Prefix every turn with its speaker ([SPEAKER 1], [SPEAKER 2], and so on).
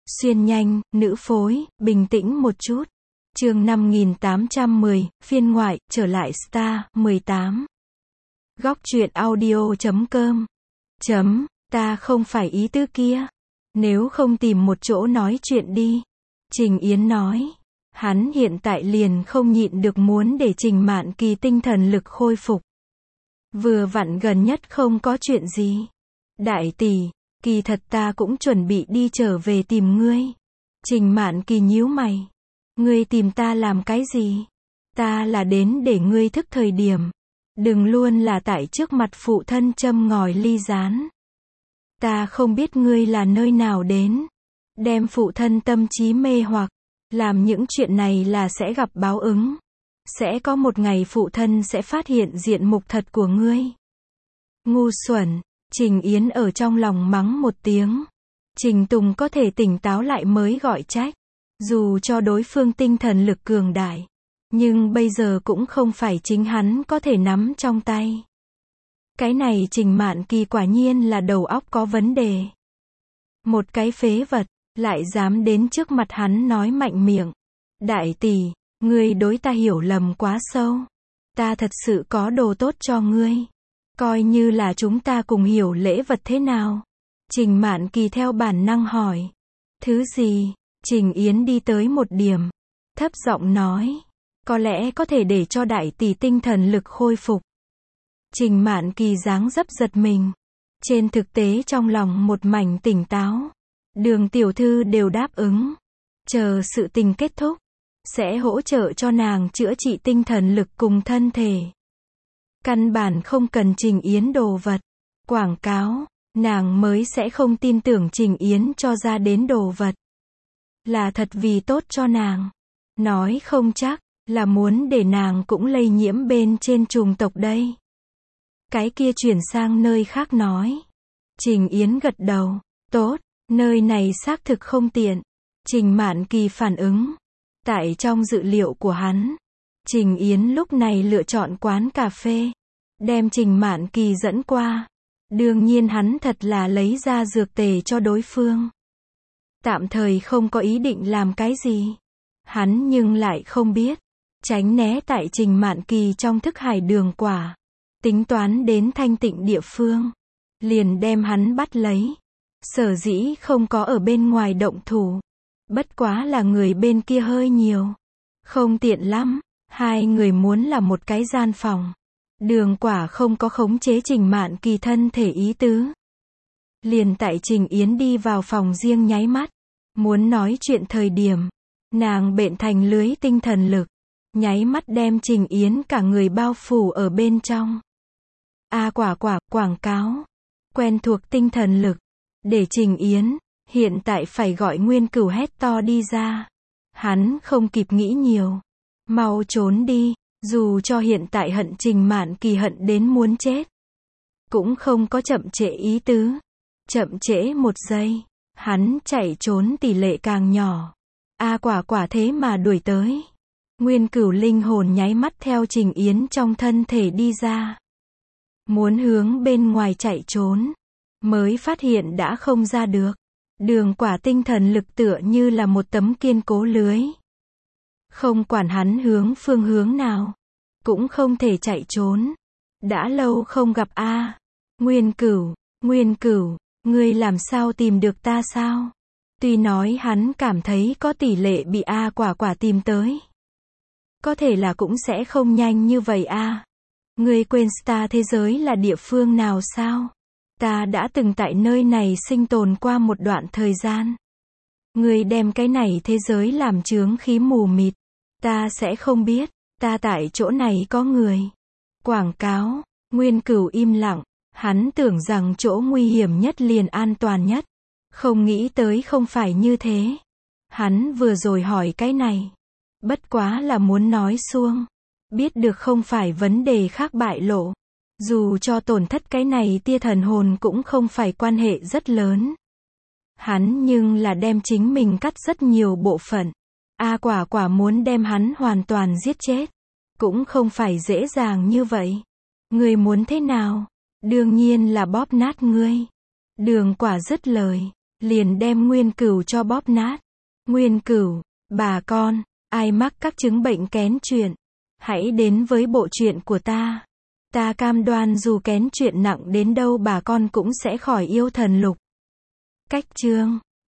[SPEAKER 1] Xuyên nhanh, nữ phối, bình tĩnh một chút. Chương 5810, phiên ngoại, trở lại Star, 18. Góc truyện audio.com. Ta không phải ý tứ kia. Nếu không tìm một chỗ nói chuyện đi. Trình Yến nói. Hắn hiện tại liền không nhịn được muốn để Trình Mạn Kỳ tinh thần lực khôi phục. Vừa vặn gần nhất không có chuyện gì. Đại tỷ, kỳ thật ta cũng chuẩn bị đi trở về tìm ngươi. Trình Mạn Kỳ nhíu mày. Ngươi tìm ta làm cái gì? Ta là đến để ngươi thức thời điểm. Đừng luôn là tại trước mặt phụ thân châm ngòi ly rán. Ta không biết ngươi là nơi nào đến. Đem phụ thân tâm trí mê hoặc. Làm những chuyện này là sẽ gặp báo ứng. Sẽ có một ngày phụ thân sẽ phát hiện diện mục thật của ngươi. Ngu xuẩn. Trình Yến ở trong lòng mắng một tiếng. Trình Tùng có thể tỉnh táo lại mới gọi trách. Dù cho đối phương tinh thần lực cường đại. Nhưng bây giờ cũng không phải chính hắn có thể nắm trong tay. Cái này Trình Mạn Kỳ quả nhiên là đầu óc có vấn đề. Một cái phế vật, lại dám đến trước mặt hắn nói mạnh miệng. Đại tỷ, ngươi đối ta hiểu lầm quá sâu. Ta thật sự có đồ tốt cho ngươi. Coi như là chúng ta cùng hiểu lễ vật thế nào. Trình Mạn Kỳ theo bản năng hỏi. Thứ gì? Trình Yến đi tới một điểm. Thấp giọng nói. Có lẽ có thể để cho đại tỷ tinh thần lực khôi phục. Trình Mạn Kỳ dáng dấp giật mình. Trên thực tế trong lòng một mảnh tỉnh táo. Đường tiểu thư đều đáp ứng. Chờ sự tình kết thúc. Sẽ hỗ trợ cho nàng chữa trị tinh thần lực cùng thân thể. Căn bản không cần Trình Yến đồ vật. Quảng cáo. Nàng mới sẽ không tin tưởng Trình Yến cho ra đến đồ vật. Là thật vì tốt cho nàng. Nói không chắc. Là muốn để nàng cũng lây nhiễm bên trên chủng tộc đây. Cái kia chuyển sang nơi khác nói. Trình Yến gật đầu. Tốt, nơi này xác thực không tiện. Trình Mạn Kỳ phản ứng. Tại trong dự liệu của hắn. Trình Yến lúc này lựa chọn quán cà phê. Đem Trình Mạn Kỳ dẫn qua. Đương nhiên hắn thật là lấy ra dược tề cho đối phương. Tạm thời không có ý định làm cái gì. Hắn nhưng lại không biết. Tránh né tại Trình Mạn Kỳ trong thức hải đường quả. Tính toán đến thanh tịnh địa phương. Liền đem hắn bắt lấy. Sở dĩ không có ở bên ngoài động thủ. Bất quá là người bên kia hơi nhiều. Không tiện lắm. Hai người muốn là một cái gian phòng. Đường quả không có khống chế Trình Mạn Kỳ thân thể ý tứ. Liền tại Trình Yến đi vào phòng riêng nháy mắt. Muốn nói chuyện thời điểm. Nàng bện thành lưới tinh thần lực. Nháy mắt đem Trình Yến cả người bao phủ ở bên trong. Quảng cáo. Quen thuộc tinh thần lực. Để Trình Yến, hiện tại phải gọi Nguyên Cửu hét to đi ra. Hắn không kịp nghĩ nhiều. Mau trốn đi, dù cho hiện tại hận Trình Mạn Kỳ hận đến muốn chết. Cũng không có chậm trễ ý tứ. Chậm trễ một giây. Hắn chạy trốn tỷ lệ càng nhỏ. Quả thế mà đuổi tới. Nguyên Cửu linh hồn nháy mắt theo Trình Yến trong thân thể đi ra. Muốn hướng bên ngoài chạy trốn. Mới phát hiện đã không ra được. Đường quả tinh thần lực tựa như là một tấm kiên cố lưới. Không quản hắn hướng phương hướng nào. Cũng không thể chạy trốn. Đã lâu không gặp Nguyên Cửu, ngươi làm sao tìm được ta sao? Tuy nói hắn cảm thấy có tỷ lệ bị quả tìm tới. Có thể là cũng sẽ không nhanh như vậy Ngươi quên Star thế giới là địa phương nào sao? Ta đã từng tại nơi này sinh tồn qua một đoạn thời gian. Ngươi đem cái này thế giới làm chướng khí mù mịt. Ta sẽ không biết. Ta tại chỗ này có người. Quảng cáo. Nguyên Cửu im lặng. Hắn tưởng rằng chỗ nguy hiểm nhất liền an toàn nhất. Không nghĩ tới không phải như thế. Hắn vừa rồi hỏi cái này. Bất quá là muốn nói xuông. Biết được không phải vấn đề khác bại lộ. Dù cho tổn thất cái này tia thần hồn cũng không phải quan hệ rất lớn. Hắn nhưng là đem chính mình cắt rất nhiều bộ phận. Quả muốn đem hắn hoàn toàn giết chết. Cũng không phải dễ dàng như vậy. Ngươi muốn thế nào? Đương nhiên là bóp nát ngươi. Đường quả dứt lời. liền đem Nguyên Cửu cho bóp nát. Nguyên Cửu, bà con, ai mắc các chứng bệnh kén chuyện, hãy đến với bộ truyện của ta. Ta cam đoan dù kén chuyện nặng đến đâu bà con cũng sẽ khỏi yêu thần lục. Cách chương